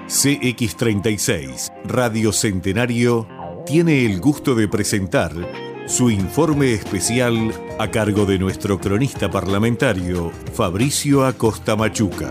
CX36 Radio Centenario tiene el gusto de presentar su informe especial a cargo de nuestro cronista parlamentario Fabricio Acosta Machuca.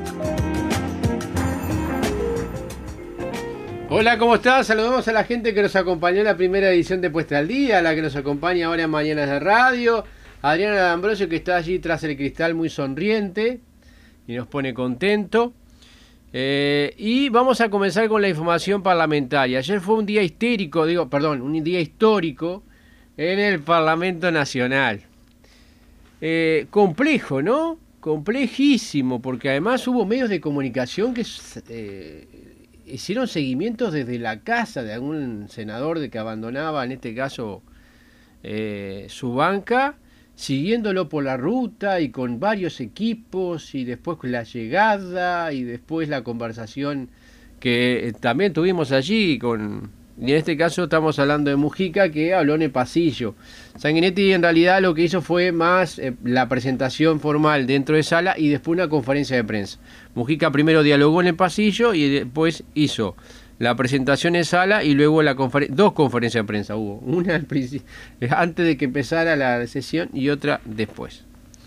Hola, ¿cómo estás? Saludamos a la gente que nos acompañó en la primera edición de Puesta al Día, a la que nos acompaña ahora en Mañanas de Radio, Adriana D'Ambrosio, que está allí tras el cristal muy sonriente y nos pone contento. Y vamos a comenzar con la información parlamentaria. Ayer fue un día un día histórico en el Parlamento Nacional. Complejo, ¿no? Complejísimo, porque además hubo medios de comunicación que hicieron seguimientos desde la casa de algún senador de que abandonaba, en este caso, su banca, siguiéndolo por la ruta y con varios equipos, y después la llegada y después la conversación que también tuvimos allí y en este caso estamos hablando de Mujica, que habló en el pasillo. Sanguinetti en realidad lo que hizo fue más la presentación formal dentro de sala y después una conferencia de prensa. Mujica primero dialogó en el pasillo y después hizo la presentación en sala y luego dos conferencias de prensa hubo. Una al principio, antes de que empezara la sesión, y otra después.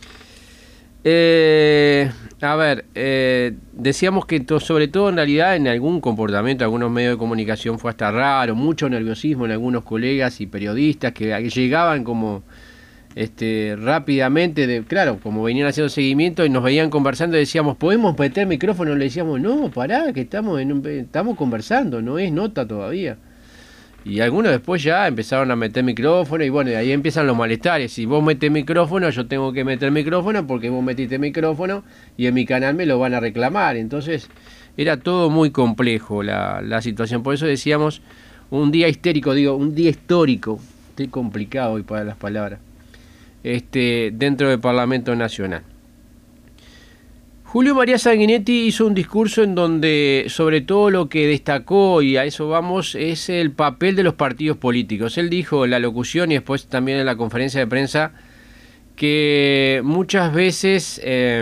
Decíamos que sobre todo en realidad en algún comportamiento, algunos medios de comunicación fue hasta raro, mucho nerviosismo en algunos colegas y periodistas que llegaban como rápidamente, claro, como venían haciendo seguimiento y nos veían conversando y decíamos, ¿podemos meter micrófono? Le decíamos, no, pará, que estamos conversando, no es nota todavía. Y algunos después ya empezaron a meter micrófono y bueno, de ahí empiezan los malestares. Si vos metés micrófono, yo tengo que meter micrófono porque vos metiste micrófono y en mi canal me lo van a reclamar. Entonces era todo muy complejo la situación. Por eso decíamos un día histórico, estoy complicado hoy para las palabras, dentro del Parlamento Nacional. Julio María Sanguinetti hizo un discurso en donde sobre todo lo que destacó, y a eso vamos, es el papel de los partidos políticos. Él dijo en la locución y después también en la conferencia de prensa que muchas veces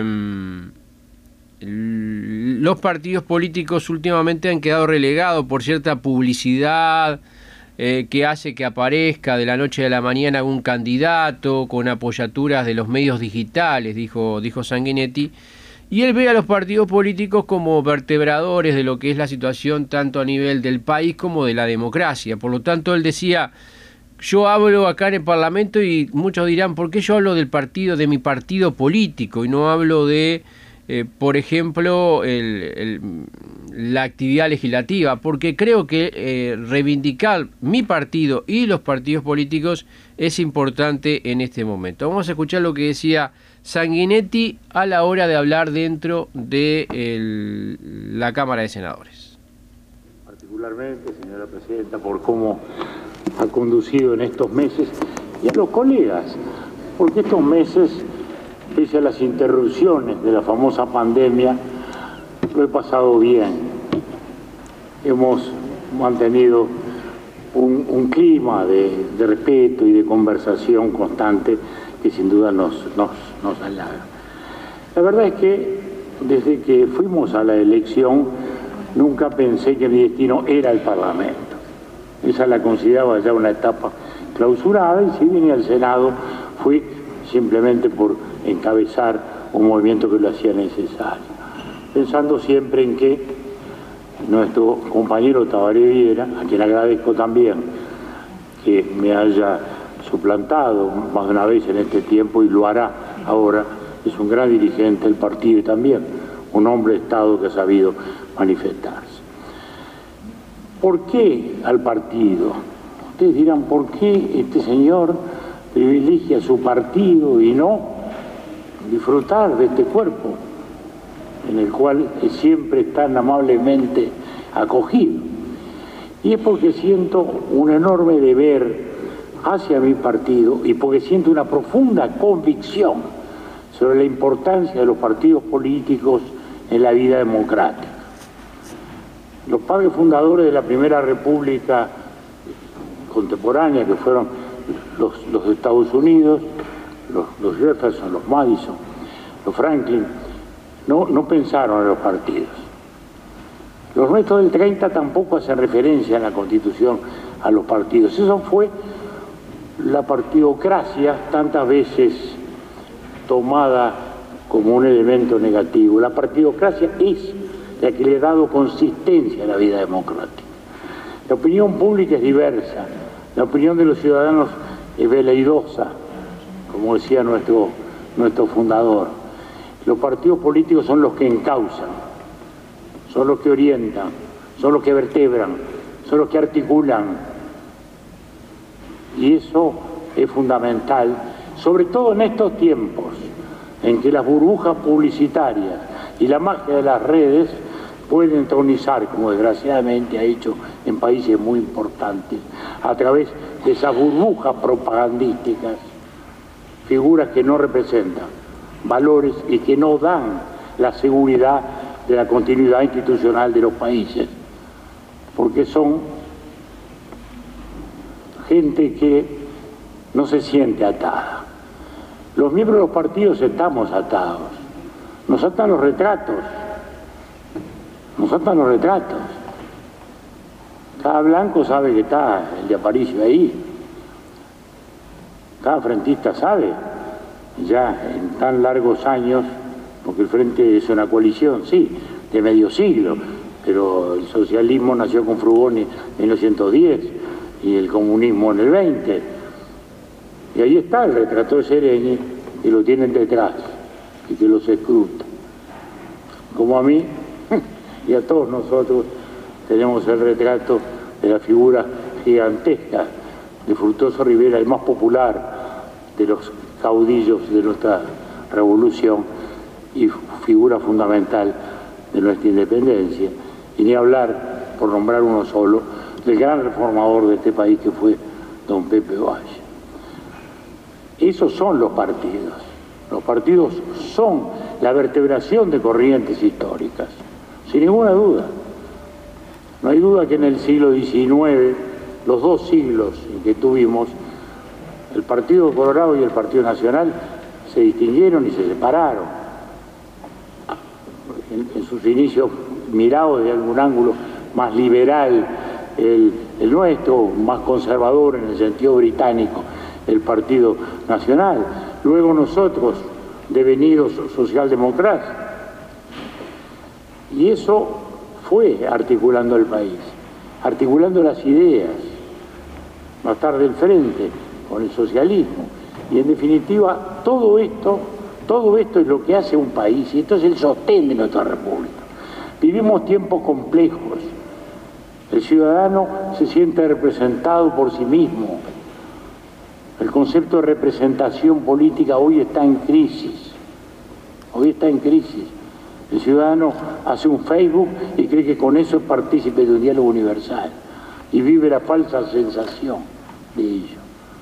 los partidos políticos últimamente han quedado relegados por cierta publicidad que hace que aparezca de la noche a la mañana un candidato con apoyaturas de los medios digitales, dijo Sanguinetti. Y él ve a los partidos políticos como vertebradores de lo que es la situación tanto a nivel del país como de la democracia. Por lo tanto, él decía, yo hablo acá en el Parlamento y muchos dirán, ¿por qué yo hablo de mi partido político y no hablo de, por ejemplo, la actividad legislativa? Porque creo que reivindicar mi partido y los partidos políticos es importante en este momento. Vamos a escuchar lo que decía Sanguinetti a la hora de hablar dentro de la Cámara de Senadores. Particularmente, señora Presidenta, por cómo ha conducido en estos meses, y a los colegas, porque estos meses, pese a las interrupciones de la famosa pandemia, lo he pasado bien. Hemos mantenido un clima de respeto y de conversación constante que sin duda nos halaga. La verdad es que desde que fuimos a la elección nunca pensé que mi destino era el Parlamento. Esa la consideraba ya una etapa clausurada, y si vine al Senado fue simplemente por encabezar un movimiento que lo hacía necesario, pensando siempre en que nuestro compañero Tabaré Viera, a quien agradezco también que me haya suplantado más de una vez en este tiempo y lo hará ahora, es un gran dirigente del partido y también un hombre de Estado que ha sabido manifestarse. ¿Por qué al partido? Ustedes dirán, ¿por qué este señor privilegia su partido y no disfrutar de este cuerpo en el cual siempre es tan amablemente acogido? Y es porque siento un enorme deber hacia mi partido y porque siento una profunda convicción sobre la importancia de los partidos políticos en la vida democrática. Los padres fundadores de la Primera República contemporánea, que fueron los Estados Unidos, los Jefferson, los Madison, los Franklin, no pensaron en los partidos. Los nuestros del 30 tampoco hacen referencia en la Constitución a los partidos. Eso fue la partidocracia, tantas veces tomada como un elemento negativo. La partidocracia es la que le ha dado consistencia a la vida democrática. La opinión pública es diversa, la opinión de los ciudadanos es veleidosa, como decía nuestro fundador. Los partidos políticos son los que encauzan, son los que orientan, son los que vertebran, son los que articulan. Y eso es fundamental, sobre todo en estos tiempos en que las burbujas publicitarias y la magia de las redes pueden entronizar, como desgraciadamente ha hecho en países muy importantes, a través de esas burbujas propagandísticas, figuras que no representan valores y que no dan la seguridad de la continuidad institucional de los países, porque son gente que no se siente atada. Los miembros de los partidos estamos atados, nos atan los retratos, Cada blanco sabe que está el de Aparicio ahí, cada frentista sabe, ya en tan largos años, porque el Frente es una coalición, sí, de medio siglo, pero el socialismo nació con Frugoni en 1910 y el comunismo en el 20. Y ahí está el retrato de Seregni, que lo tienen detrás y que los escruta. Como a mí y a todos nosotros tenemos el retrato de la figura gigantesca de Fructuoso Rivera, el más popular de los caudillos de nuestra revolución y figura fundamental de nuestra independencia. Y ni hablar, por nombrar uno solo, del gran reformador de este país que fue don Pepe Valle. Esos son los partidos. Los partidos son la vertebración de corrientes históricas, sin ninguna duda. No hay duda que en el siglo XIX, los dos siglos en que tuvimos, el Partido Colorado y el Partido Nacional se distinguieron y se separaron. En sus inicios, mirado desde algún ángulo más liberal, el nuestro, más conservador en el sentido británico, el Partido Nacional. Luego nosotros, devenidos socialdemócratas. Y eso fue articulando el país, articulando las ideas, más tarde el Frente con el socialismo. Y en definitiva, todo esto es lo que hace un país, y esto es el sostén de nuestra república. Vivimos tiempos complejos. El ciudadano se siente representado por sí mismo. El concepto de representación política hoy está en crisis. El ciudadano hace un Facebook y cree que con eso es partícipe de un diálogo universal y vive la falsa sensación de ello.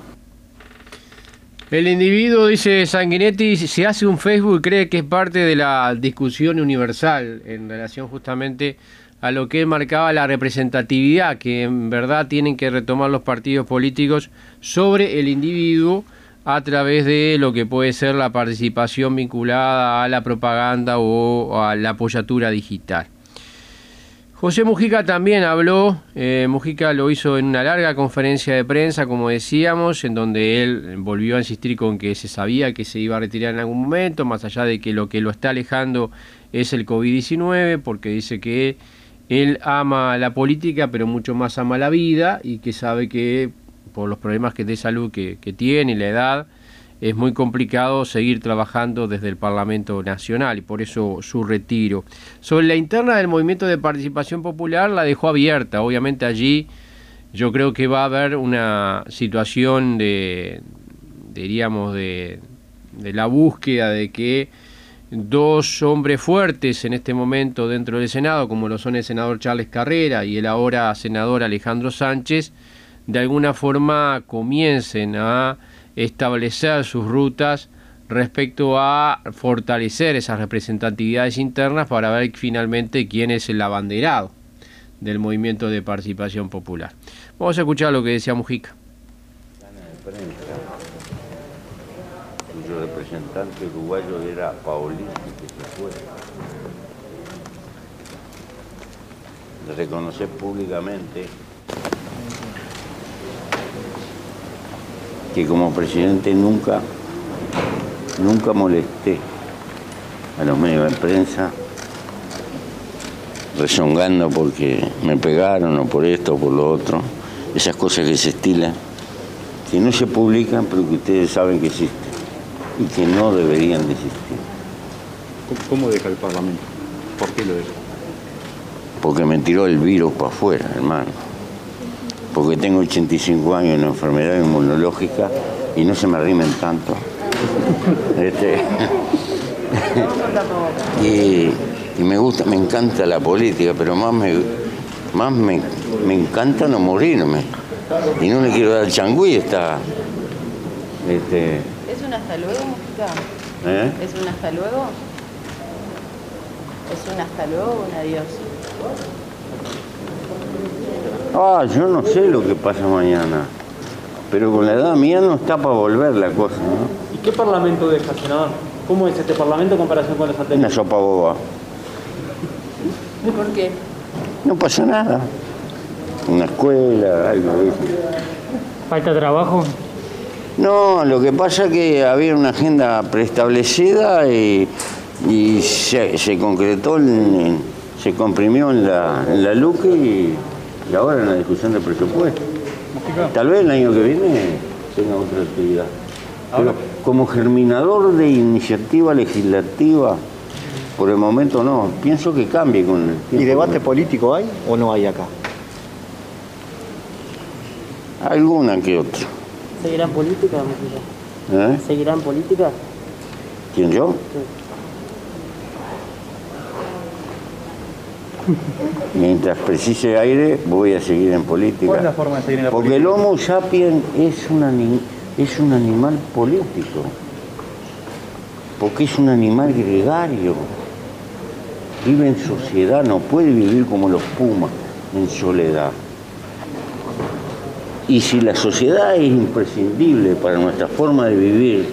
El individuo, dice Sanguinetti, se hace un Facebook y cree que es parte de la discusión universal en relación justamente a lo que marcaba la representatividad que en verdad tienen que retomar los partidos políticos sobre el individuo a través de lo que puede ser la participación vinculada a la propaganda o a la apoyatura digital. José Mujica también habló, Mujica lo hizo en una larga conferencia de prensa, como decíamos, en donde él volvió a insistir con que se sabía que se iba a retirar en algún momento, más allá de que lo está alejando es el COVID-19, porque dice que él ama la política, pero mucho más ama la vida, y que sabe que por los problemas de salud que tiene y la edad, es muy complicado seguir trabajando desde el Parlamento Nacional, y por eso su retiro. Sobre la interna del Movimiento de Participación Popular la dejó abierta. Obviamente allí yo creo que va a haber una situación de la búsqueda de que dos hombres fuertes en este momento dentro del Senado, como lo son el senador Charles Carrera y el ahora senador Alejandro Sánchez, de alguna forma comiencen a establecer sus rutas respecto a fortalecer esas representatividades internas para ver finalmente quién es el abanderado del Movimiento de Participación Popular. Vamos a escuchar lo que decía Mujica. Cuyo representante uruguayo era Paolini, que se fue. de reconocer públicamente que como presidente nunca molesté a los medios de prensa rezongando porque me pegaron o por esto o por lo otro, esas cosas que se estilan, que no se publican pero que ustedes saben que existen y que no deberían de existir. ¿Cómo deja el Parlamento? ¿Por qué lo deja? Porque me tiró el virus para afuera, hermano. Porque tengo 85 años en enfermedad inmunológica y no se me rimen tanto. Y me gusta, me encanta la política, pero más me encanta no morirme. Y no le quiero dar changüí esta... ¿Es un hasta luego, Mujica? ¿Es un hasta luego? ¿Es un hasta luego o un adiós? Yo no sé lo que pasa mañana, pero con la edad mía no está para volver la cosa, ¿no? ¿Y qué parlamento deja, senador? ¿Cómo es este parlamento en comparación con los Una anteriores? sopa boba. ¿Por qué? No pasa nada. Una escuela, algo de eso. ¿Falta trabajo? No, lo que pasa es que había una agenda preestablecida y se concretó, se comprimió en la LUC y ahora en la discusión del presupuesto. Tal vez el año que viene tenga otra actividad. Pero como germinador de iniciativa legislativa, por el momento no. Pienso que cambie con el tiempo. ¿Y debate político hay o no hay acá? Alguna que otra. ¿Seguirá en política, Mujica? ¿Seguirá en política? ¿Quién, yo? Sí. Mientras precise aire, voy a seguir en política. ¿Cuál es la forma de seguir en la política? Porque el Homo sapiens es un animal político. Porque es un animal gregario. Vive en sociedad, no puede vivir como los pumas, en soledad. Y si la sociedad es imprescindible para nuestra forma de vivir,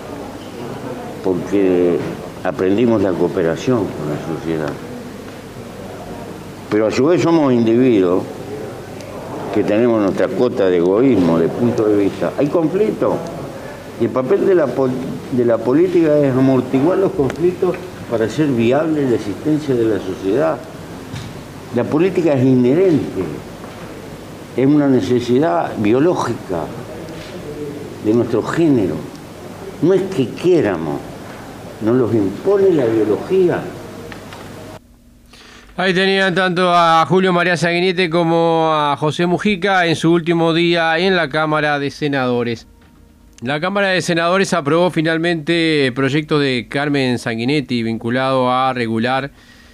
porque aprendimos la cooperación con la sociedad, pero a su vez somos individuos que tenemos nuestra cuota de egoísmo, de punto de vista, hay conflictos. Y el papel de la política es amortiguar los conflictos para hacer viable la existencia de la sociedad. La política es inherente. Es una necesidad biológica de nuestro género. No es que quieramos, nos los impone la biología. Ahí tenían tanto a Julio María Sanguinetti como a José Mujica en su último día en la Cámara de Senadores. La Cámara de Senadores aprobó finalmente el proyecto de Carmen Sanguinetti vinculado a regular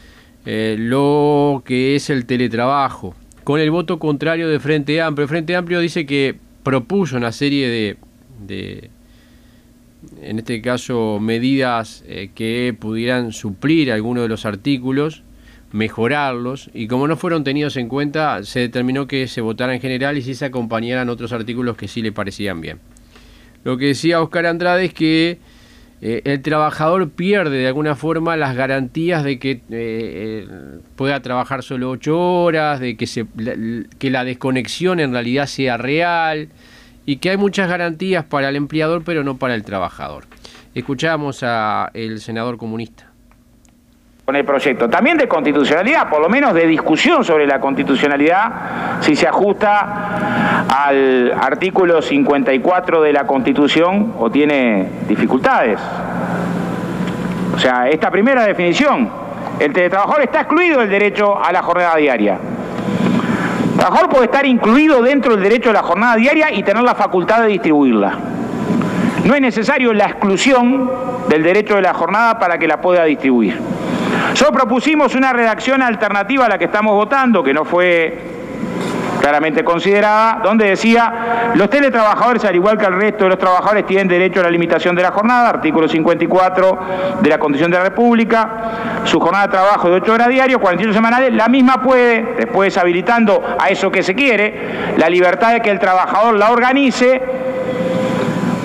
lo que es el teletrabajo, con el voto contrario de Frente Amplio. Frente Amplio dice que propuso una serie de en este caso, medidas que pudieran suplir algunos de los artículos, mejorarlos, y como no fueron tenidos en cuenta, se determinó que se votara en general y sí se acompañaran otros artículos que sí le parecían bien. Lo que decía Oscar Andrade es que el trabajador pierde de alguna forma las garantías de que pueda trabajar solo 8 horas, de que la desconexión en realidad sea real, y que hay muchas garantías para el empleador pero no para el trabajador. Escuchamos al senador comunista. Con el proyecto, también de constitucionalidad, por lo menos de discusión sobre la constitucionalidad, si se ajusta al artículo 54 de la Constitución o tiene dificultades. O sea, esta primera definición, el teletrabajador está excluido del derecho a la jornada diaria. El trabajador puede estar incluido dentro del derecho a la jornada diaria y tener la facultad de distribuirla. No es necesario la exclusión del derecho de la jornada para que la pueda distribuir. Solo propusimos una redacción alternativa a la que estamos votando, que no fue claramente considerada, donde decía: los teletrabajadores, al igual que el resto de los trabajadores, tienen derecho a la limitación de la jornada, artículo 54 de la Constitución de la República, su jornada de trabajo de 8 horas diarias, 48 semanales, la misma puede, después habilitando a eso que se quiere, la libertad de que el trabajador la organice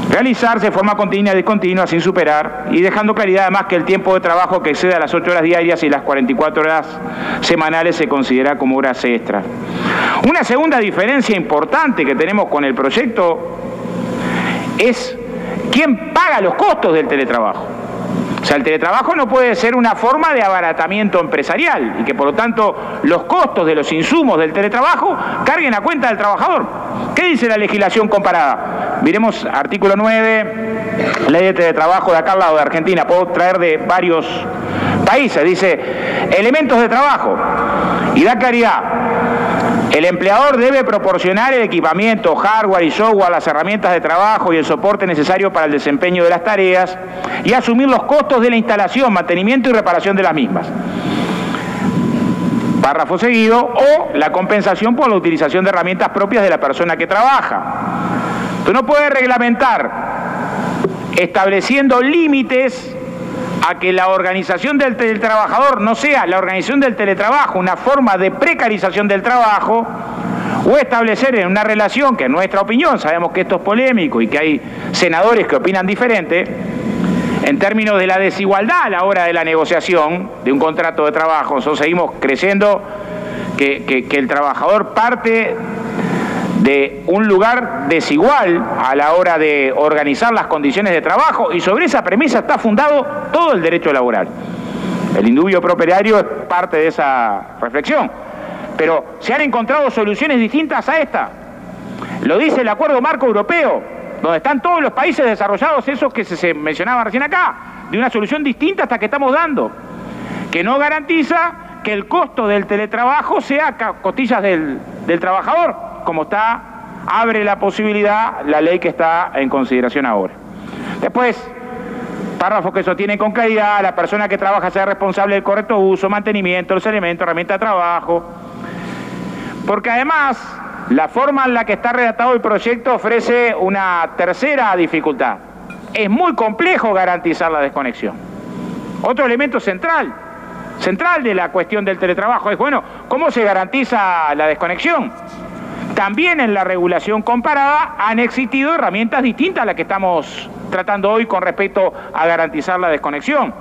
realizarse de forma continua y discontinua sin superar, y dejando claridad además que el tiempo de trabajo que exceda las 8 horas diarias y las 44 horas semanales se considera como horas extras. Una segunda diferencia importante que tenemos con el proyecto es quién paga los costos del teletrabajo. O sea, el teletrabajo no puede ser una forma de abaratamiento empresarial y que por lo tanto los costos de los insumos del teletrabajo carguen a cuenta del trabajador. ¿Qué dice la legislación comparada? Miremos artículo 9, ley de teletrabajo de acá al lado de Argentina, puedo traer de varios países, dice elementos de trabajo y da claridad. El empleador debe proporcionar el equipamiento, hardware y software, las herramientas de trabajo y el soporte necesario para el desempeño de las tareas y asumir los costos de la instalación, mantenimiento y reparación de las mismas. Párrafo seguido, o la compensación por la utilización de herramientas propias de la persona que trabaja. Tú no puedes reglamentar estableciendo límites a que la organización del trabajador no sea la organización del teletrabajo una forma de precarización del trabajo, o establecer en una relación que en nuestra opinión, sabemos que esto es polémico y que hay senadores que opinan diferente, en términos de la desigualdad a la hora de la negociación de un contrato de trabajo. Nosotros seguimos creyendo que el trabajador parte de un lugar desigual a la hora de organizar las condiciones de trabajo, y sobre esa premisa está fundado todo el derecho laboral. El indubio properario es parte de esa reflexión, pero se han encontrado soluciones distintas a esta. Lo dice el Acuerdo Marco Europeo, donde están todos los países desarrollados, esos que se mencionaban recién acá, de una solución distinta a esta que estamos dando, que no garantiza que el costo del teletrabajo sea a costillas del trabajador, como abre la posibilidad la ley que está en consideración ahora. Después, párrafos que sostienen con claridad: la persona que trabaja sea responsable del correcto uso, mantenimiento, los elementos, herramientas de trabajo. Porque además, la forma en la que está redactado el proyecto ofrece una tercera dificultad. Es muy complejo garantizar la desconexión. Otro elemento central de la cuestión del teletrabajo es, bueno, ¿cómo se garantiza la desconexión? También en la regulación comparada han existido herramientas distintas a las que estamos tratando hoy con respecto a garantizar la desconexión.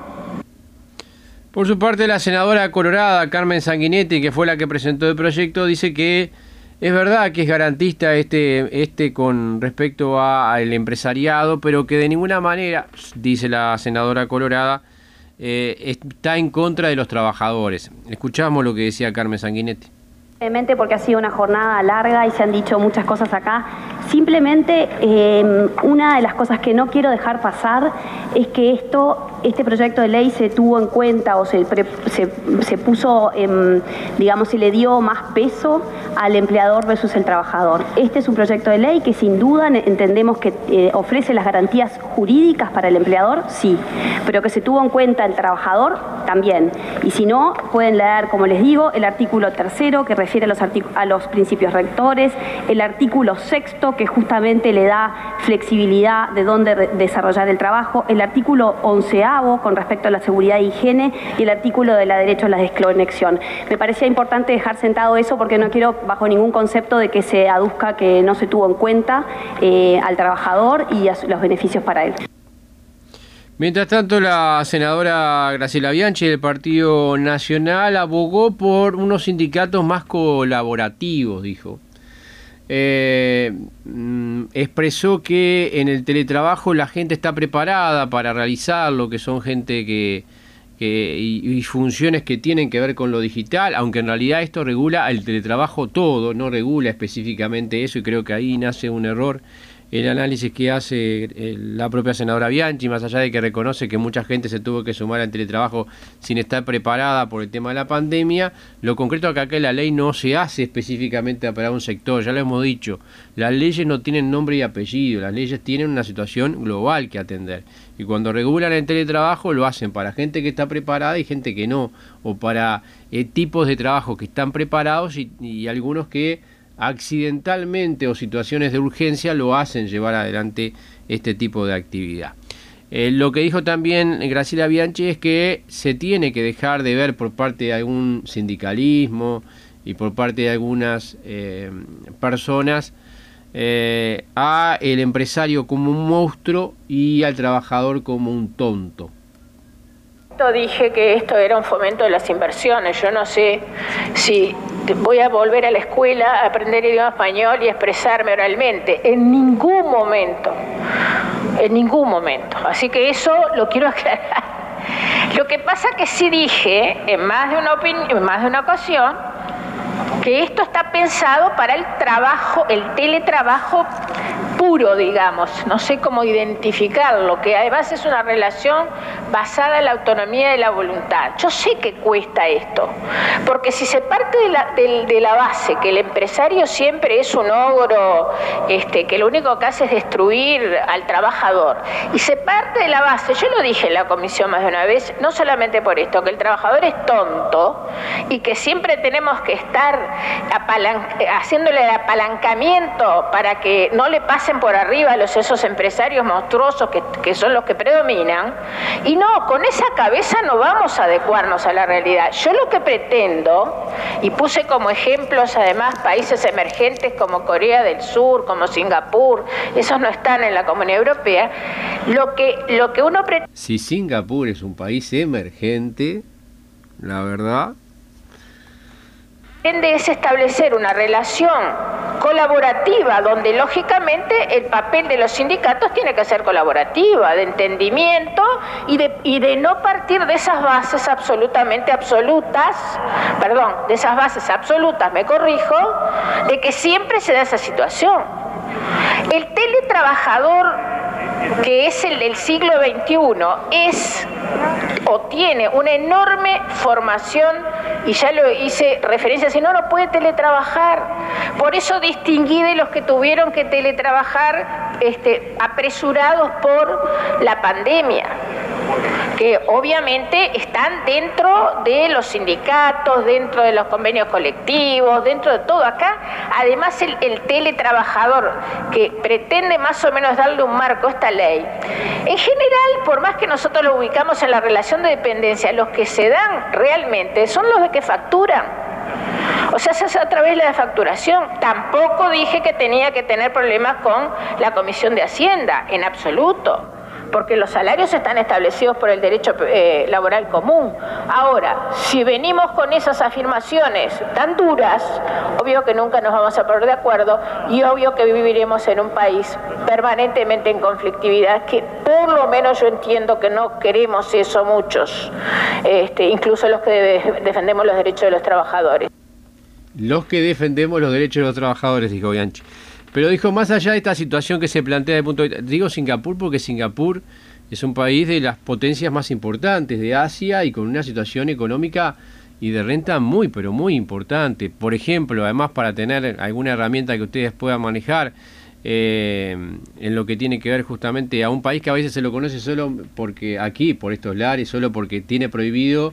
Por su parte, la senadora colorada Carmen Sanguinetti, que fue la que presentó el proyecto, dice que es verdad que es garantista este con respecto al empresariado, pero que de ninguna manera, dice la senadora colorada, está en contra de los trabajadores. Escuchamos lo que decía Carmen Sanguinetti. Porque ha sido una jornada larga y se han dicho muchas cosas acá. Simplemente una de las cosas que no quiero dejar pasar es que este proyecto de ley se tuvo en cuenta o se puso, digamos, se le dio más peso al empleador versus el trabajador. Este es un proyecto de ley que sin duda entendemos que ofrece las garantías jurídicas para el empleador, sí, pero que se tuvo en cuenta el trabajador también. Y si no, pueden leer, como les digo, el artículo 3º que refiere a los principios rectores, el artículo 6º que justamente le da flexibilidad de dónde desarrollar el trabajo, el artículo 11º con respecto a la seguridad e higiene y el artículo de la derecho a la desconexión. Me parecía importante dejar sentado eso porque no quiero bajo ningún concepto de que se aduzca que no se tuvo en cuenta al trabajador y a los beneficios para él. Mientras tanto, la senadora Graciela Bianchi del Partido Nacional abogó por unos sindicatos más colaborativos, dijo. Expresó que en el teletrabajo la gente está preparada para realizarlo, que son gente y funciones que tienen que ver con lo digital, aunque en realidad esto regula el teletrabajo todo, no regula específicamente eso, y creo que ahí nace un error el análisis que hace la propia senadora Bianchi, más allá de que reconoce que mucha gente se tuvo que sumar al teletrabajo sin estar preparada por el tema de la pandemia. Lo concreto es que acá la ley no se hace específicamente para un sector, ya lo hemos dicho, las leyes no tienen nombre y apellido, las leyes tienen una situación global que atender, y cuando regulan el teletrabajo lo hacen para gente que está preparada y gente que no, o para tipos de trabajo que están preparados y algunos que accidentalmente o situaciones de urgencia lo hacen llevar adelante este tipo de actividad. Lo que dijo también Graciela Bianchi es que se tiene que dejar de ver por parte de algún sindicalismo y por parte de algunas personas a el empresario como un monstruo y al trabajador como un tonto. Dije que esto era un fomento de las inversiones. Yo no sé si voy a volver a la escuela a aprender idioma español y expresarme oralmente. En ningún momento. En ningún momento. Así que eso lo quiero aclarar. Lo que pasa que sí dije en más de una ocasión que esto está pensado para el trabajo, el teletrabajo puro, digamos, no sé cómo identificarlo, que además es una relación basada en la autonomía de la voluntad. Yo sé que cuesta esto, porque si se parte de la base que el empresario siempre es un ogro, que lo único que hace es destruir al trabajador, y se parte de la base, yo lo dije en la comisión más de una vez, no solamente por esto, que el trabajador es tonto y que siempre tenemos que estar haciéndole el apalancamiento para que no le pasen por arriba esos empresarios monstruosos que son los que predominan. Y no, con esa cabeza no vamos a adecuarnos a la realidad. Yo lo que pretendo, y puse como ejemplos además países emergentes como Corea del Sur, como Singapur, esos no están en la Comunidad Europea, lo que uno pretende... Si Singapur es un país emergente, la verdad... es establecer una relación colaborativa donde lógicamente el papel de los sindicatos tiene que ser colaborativa, de entendimiento y de no partir de esas bases absolutamente absolutas, de esas bases absolutas, me corrijo, de que siempre se da esa situación. El teletrabajador, que es el del siglo XXI, es o tiene una enorme formación, y ya lo hice referencia, si no, no puede teletrabajar. Por eso distinguí de los que tuvieron que teletrabajar apresurados por la pandemia, que obviamente están dentro de los sindicatos, dentro de los convenios colectivos, dentro de todo. Acá, además, el teletrabajador que pretende más o menos darle un marco a esta ley, en general, por más que nosotros lo ubicamos en la relación de dependencia, los que se dan realmente son los de que facturan. O sea, se hace a través de la facturación. Tampoco dije que tenía que tener problemas con la Comisión de Hacienda, en absoluto, porque los salarios están establecidos por el derecho laboral común. Ahora, si venimos con esas afirmaciones tan duras, obvio que nunca nos vamos a poner de acuerdo y obvio que viviremos en un país permanentemente en conflictividad, que por lo menos yo entiendo que no queremos eso muchos, incluso los que defendemos los derechos de los trabajadores. Los que defendemos los derechos de los trabajadores, dijo Bianchi. Pero dijo, más allá de esta situación que se plantea desde el punto de vista... Digo Singapur porque Singapur es un país de las potencias más importantes de Asia y con una situación económica y de renta muy, pero muy importante. Por ejemplo, además para tener alguna herramienta que ustedes puedan manejar en lo que tiene que ver justamente a un país que a veces se lo conoce solo porque aquí, por estos lares, solo porque tiene prohibido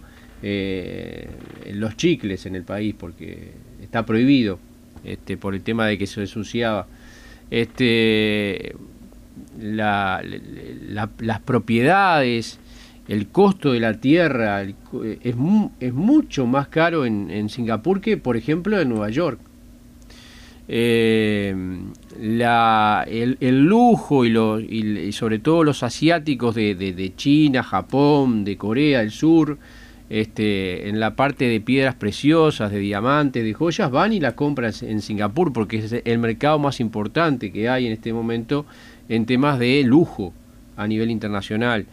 los chicles en el país, porque está prohibido. Por el tema de que se ensuciaba las propiedades, el costo de la tierra es mucho más caro en Singapur que, por ejemplo, en Nueva York. El lujo y sobre todo los asiáticos de China, Japón, de Corea del Sur, en la parte de piedras preciosas, de diamantes, de joyas, van y la compran en Singapur porque es el mercado más importante que hay en este momento en temas de lujo a nivel internacional.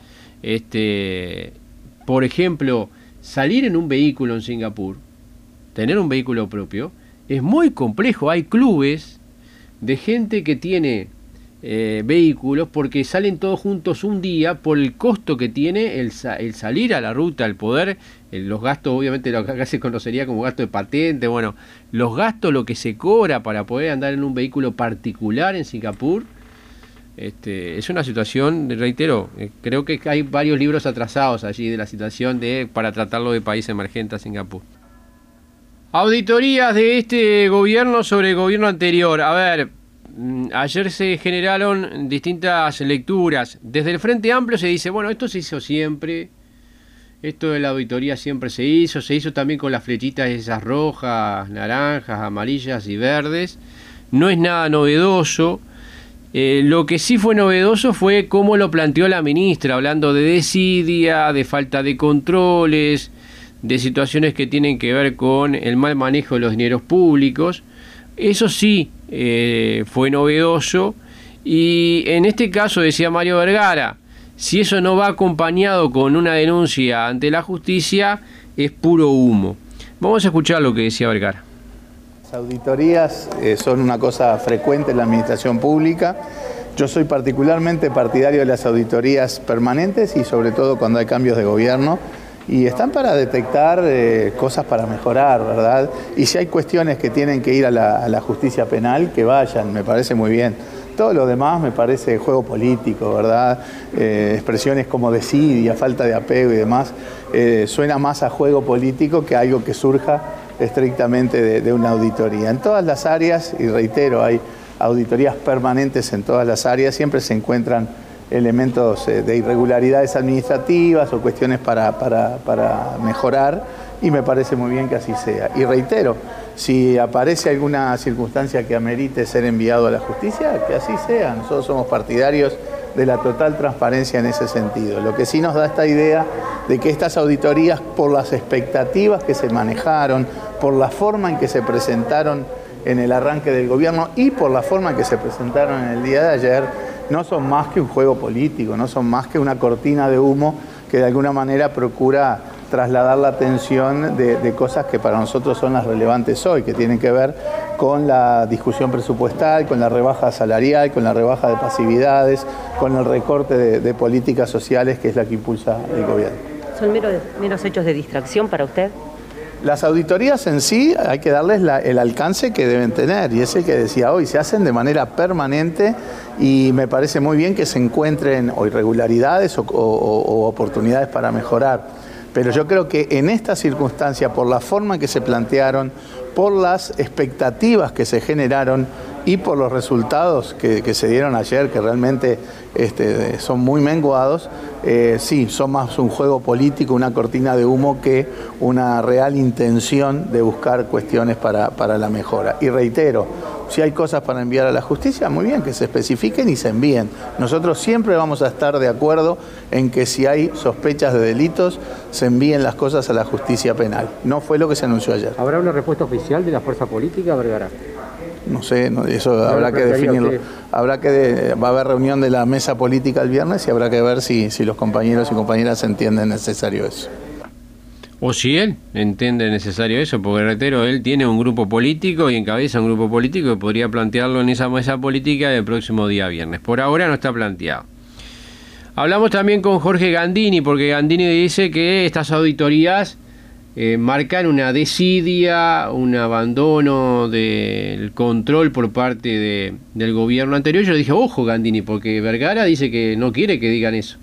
Por ejemplo, salir en un vehículo en Singapur, tener un vehículo propio, es muy complejo. Hay clubes de gente que tiene vehículos porque salen todos juntos un día por el costo que tiene el salir a la ruta, el poder, los gastos, obviamente lo que acá se conocería como gasto de patente, bueno, los gastos, lo que se cobra para poder andar en un vehículo particular en Singapur, es una situación, reitero, creo que hay varios libros atrasados allí de la situación para tratarlo de país emergente a Singapur. Auditorías de este gobierno sobre el gobierno anterior. A ver, ayer se generaron distintas lecturas. Desde el Frente Amplio se dice, bueno, esto se hizo siempre, esto de la auditoría siempre se hizo también con las flechitas esas rojas, naranjas, amarillas y verdes, no es nada novedoso. Lo que sí fue novedoso fue cómo lo planteó la ministra, hablando de desidia, de falta de controles, de situaciones que tienen que ver con el mal manejo de los dineros públicos. Eso sí fue novedoso, y en este caso, decía Mario Vergara, si eso no va acompañado con una denuncia ante la justicia, es puro humo. Vamos a escuchar lo que decía Vergara. Las auditorías son una cosa frecuente en la administración pública. Yo soy particularmente partidario de las auditorías permanentes y sobre todo cuando hay cambios de gobierno, y están para detectar cosas para mejorar, ¿verdad? Y si hay cuestiones que tienen que ir a la justicia penal, que vayan, me parece muy bien. Todo lo demás me parece juego político, ¿verdad? Expresiones como desidia, falta de apego y demás, suena más a juego político que a algo que surja estrictamente de una auditoría. En todas las áreas, y reitero, hay auditorías permanentes en todas las áreas, siempre se encuentran elementos de irregularidades administrativas o cuestiones para mejorar, y me parece muy bien que así sea. Y reitero, si aparece alguna circunstancia que amerite ser enviado a la justicia, que así sea. Nosotros somos partidarios de la total transparencia en ese sentido. Lo que sí nos da esta idea de que estas auditorías, por las expectativas que se manejaron, por la forma en que se presentaron en el arranque del gobierno y por la forma en que se presentaron en el día de ayer, no son más que un juego político, no son más que una cortina de humo que de alguna manera procura trasladar la atención de cosas que para nosotros son las relevantes hoy, que tienen que ver con la discusión presupuestal, con la rebaja salarial, con la rebaja de pasividades, con el recorte de políticas sociales, que es la que impulsa el gobierno. ¿Son meros hechos de distracción para usted? Las auditorías en sí hay que darles el alcance que deben tener, y es el que decía hoy, se hacen de manera permanente, y me parece muy bien que se encuentren o irregularidades o oportunidades para mejorar. Pero yo creo que en esta circunstancia, por la forma en que se plantearon, por las expectativas que se generaron y por los resultados que se dieron ayer, que realmente son muy menguados, sí, son más un juego político, una cortina de humo, que una real intención de buscar cuestiones para la mejora. Y reitero, si hay cosas para enviar a la justicia, muy bien, que se especifiquen y se envíen. Nosotros siempre vamos a estar de acuerdo en que si hay sospechas de delitos, se envíen las cosas a la justicia penal. No fue lo que se anunció ayer. ¿Habrá una respuesta oficial de la fuerza política, Vergara? No sé, eso habrá que definirlo. Va a haber reunión de la mesa política el viernes y habrá que ver si los compañeros y compañeras entienden necesario eso. O si él entiende necesario eso, porque reitero, él tiene un grupo político y encabeza un grupo político que podría plantearlo en esa mesa política del próximo día viernes. Por ahora no está planteado. Hablamos también con Jorge Gandini, porque Gandini dice que estas auditorías marcan una desidia, un abandono del control por parte del gobierno anterior. Yo dije, ojo Gandini, porque Vergara dice que no quiere que digan eso.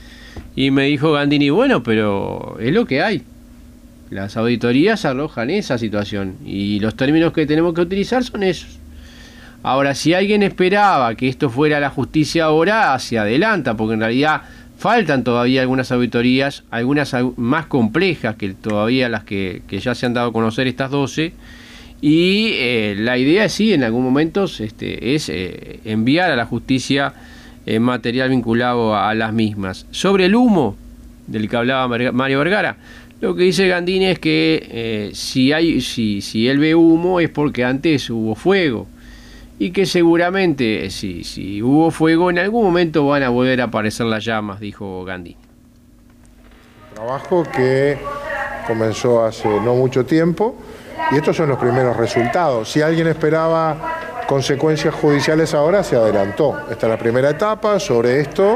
Y me dijo Gandini, bueno, pero es lo que hay. Las auditorías arrojan esa situación y los términos que tenemos que utilizar son esos. Ahora, si alguien esperaba que esto fuera la justicia ahora, se adelanta, porque en realidad faltan todavía algunas auditorías, algunas más complejas que todavía las que ya se han dado a conocer, estas 12, y la idea sí, en algún momento, es enviar a la justicia material vinculado a las mismas. Sobre el humo del que hablaba Mario Vergara, lo que dice Gandini es que si él ve humo es porque antes hubo fuego, y que seguramente si hubo fuego en algún momento van a volver a aparecer las llamas, dijo Gandini. Trabajo que comenzó hace no mucho tiempo y estos son los primeros resultados. Si alguien esperaba consecuencias judiciales ahora, se adelantó. Esta es la primera etapa. Sobre esto,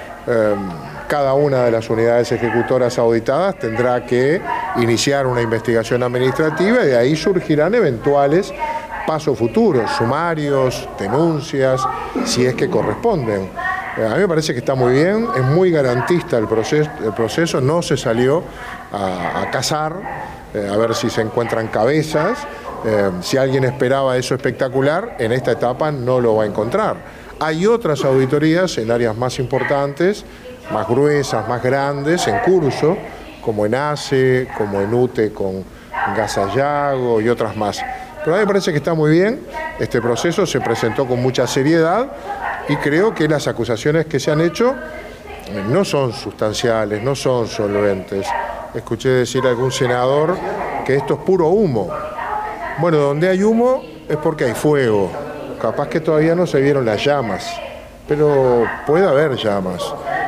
cada una de las unidades ejecutoras auditadas tendrá que iniciar una investigación administrativa y de ahí surgirán eventuales pasos futuros, sumarios, denuncias, si es que corresponden. A mí me parece que está muy bien, es muy garantista el proceso, no se salió a cazar, a ver si se encuentran cabezas. Si alguien esperaba eso espectacular, en esta etapa no lo va a encontrar. Hay otras auditorías en áreas más importantes, más gruesas, más grandes, en curso, como en ACE, como en UTE con Gasallago y otras más. Pero a mí me parece que está muy bien, este proceso se presentó con mucha seriedad y creo que las acusaciones que se han hecho no son sustanciales, no son solventes. Escuché decir a algún senador que esto es puro humo. Bueno, donde hay humo es porque hay fuego. Capaz que todavía no se vieron las llamas, pero puede haber llamas.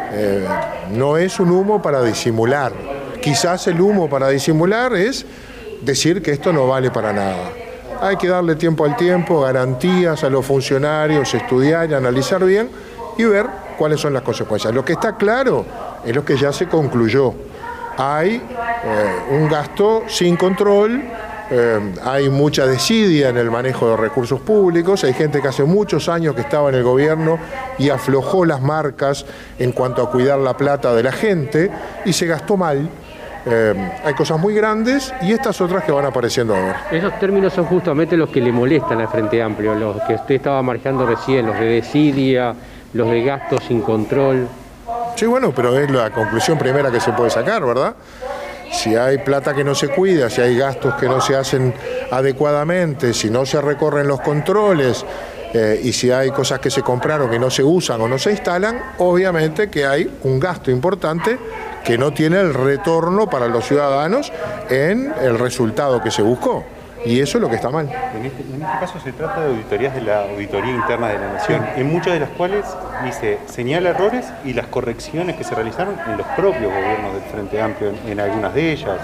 No es un humo para disimular. Quizás el humo para disimular es decir que esto no vale para nada. Hay que darle tiempo al tiempo, garantías a los funcionarios, estudiar y analizar bien y ver cuáles son las consecuencias. Lo que está claro es lo que ya se concluyó. Hay un gasto sin control, hay mucha desidia en el manejo de recursos públicos, hay gente que hace muchos años que estaba en el gobierno y aflojó las marcas en cuanto a cuidar la plata de la gente y se gastó mal. Hay cosas muy grandes y estas otras que van apareciendo ahora. Esos términos son justamente los que le molestan al Frente Amplio, los que usted estaba marcando recién, los de desidia, los de gastos sin control. Sí, bueno, pero es la conclusión primera que se puede sacar, ¿verdad? Si hay plata que no se cuida, si hay gastos que no se hacen adecuadamente, si no se recorren los controles y si hay cosas que se compraron que no se usan o no se instalan, obviamente que hay un gasto importante que no tiene el retorno para los ciudadanos en el resultado que se buscó. Y eso es lo que está mal. En este caso se trata de auditorías de la Auditoría Interna de la Nación, en muchas de las cuales dice, señala errores y las correcciones que se realizaron en los propios gobiernos del Frente Amplio, en algunas de ellas,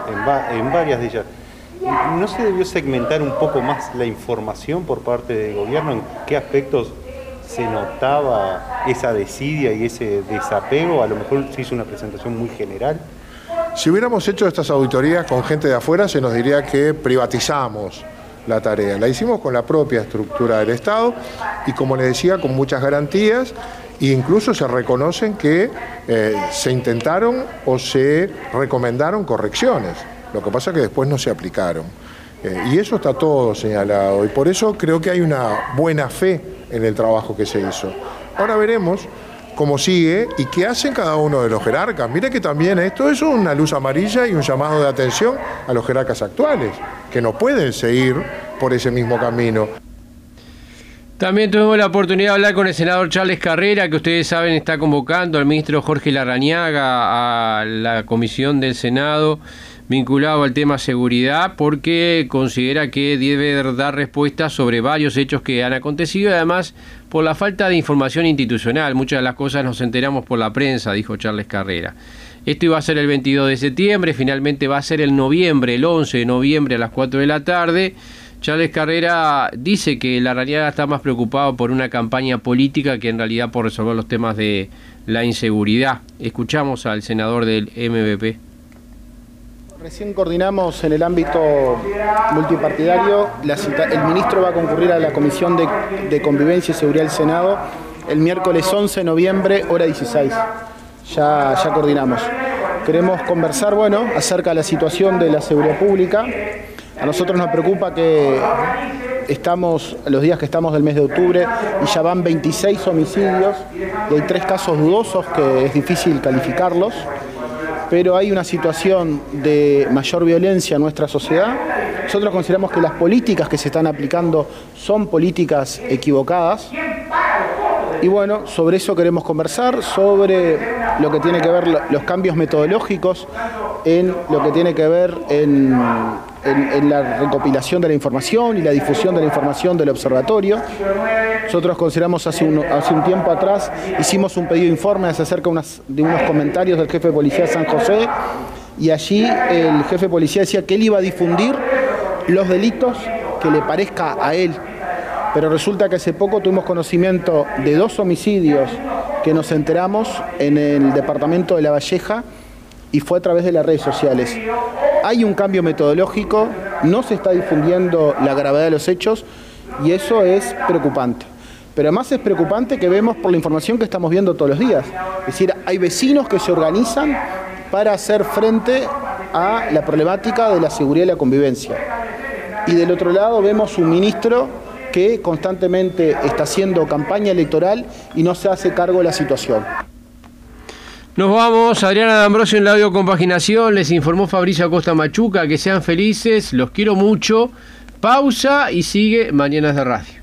en varias de ellas. ¿No se debió segmentar un poco más la información por parte del gobierno? ¿En qué aspectos se notaba esa desidia y ese desapego? A lo mejor se hizo una presentación muy general. Si hubiéramos hecho estas auditorías con gente de afuera, se nos diría que privatizamos la tarea. La hicimos con la propia estructura del Estado y, como les decía, con muchas garantías, e incluso se reconocen que se intentaron o se recomendaron correcciones. Lo que pasa es que después no se aplicaron. Y eso está todo señalado y por eso creo que hay una buena fe en el trabajo que se hizo. Ahora veremos cómo sigue y qué hacen cada uno de los jerarcas. Mire que también esto es una luz amarilla y un llamado de atención a los jerarcas actuales, que no pueden seguir por ese mismo camino. También tuvimos la oportunidad de hablar con el senador Charles Carrera, que ustedes saben está convocando al ministro Jorge Larrañaga a la comisión del Senado vinculado al tema seguridad, porque considera que debe dar respuesta sobre varios hechos que han acontecido y además por la falta de información institucional. Muchas de las cosas nos enteramos por la prensa, dijo Charles Carrera. Esto iba a ser el 22 de septiembre, finalmente va a ser el 11 de noviembre a las 4 de la tarde. Charles Carrera dice que Larrañaga está más preocupado por una campaña política que en realidad por resolver los temas de la inseguridad. Escuchamos al senador del MVP. Recién coordinamos en el ámbito multipartidario, el ministro va a concurrir a la Comisión de Convivencia y Seguridad del Senado el miércoles 11 de noviembre, hora 16. Ya coordinamos. Queremos conversar, acerca de la situación de la seguridad pública. A nosotros nos preocupa que los días que estamos del mes de octubre y ya van 26 homicidios y hay 3 casos dudosos que es difícil calificarlos. Pero hay una situación de mayor violencia en nuestra sociedad. Nosotros consideramos que las políticas que se están aplicando son políticas equivocadas. Y sobre eso queremos conversar, sobre lo que tiene que ver los cambios metodológicos, en lo que tiene que ver en la recopilación de la información y la difusión de la información del observatorio. Nosotros consideramos hace un tiempo atrás, hicimos un pedido de informe acerca de unos comentarios del jefe de policía de San José y allí el jefe de policía decía que él iba a difundir los delitos que le parezca a él. Pero resulta que hace poco tuvimos conocimiento de 2 homicidios que nos enteramos en el departamento de La Valleja y fue a través de las redes sociales. Hay un cambio metodológico, no se está difundiendo la gravedad de los hechos y eso es preocupante. Pero además es preocupante que vemos por la información que estamos viendo todos los días. Es decir, hay vecinos que se organizan para hacer frente a la problemática de la seguridad y la convivencia. Y del otro lado vemos un ministro que constantemente está haciendo campaña electoral y no se hace cargo de la situación. Nos vamos, Adriana D'Ambrosio en la audio compaginación, les informó Fabricio Acosta Machuca, que sean felices, los quiero mucho, Pausa y sigue Mañanas de Radio.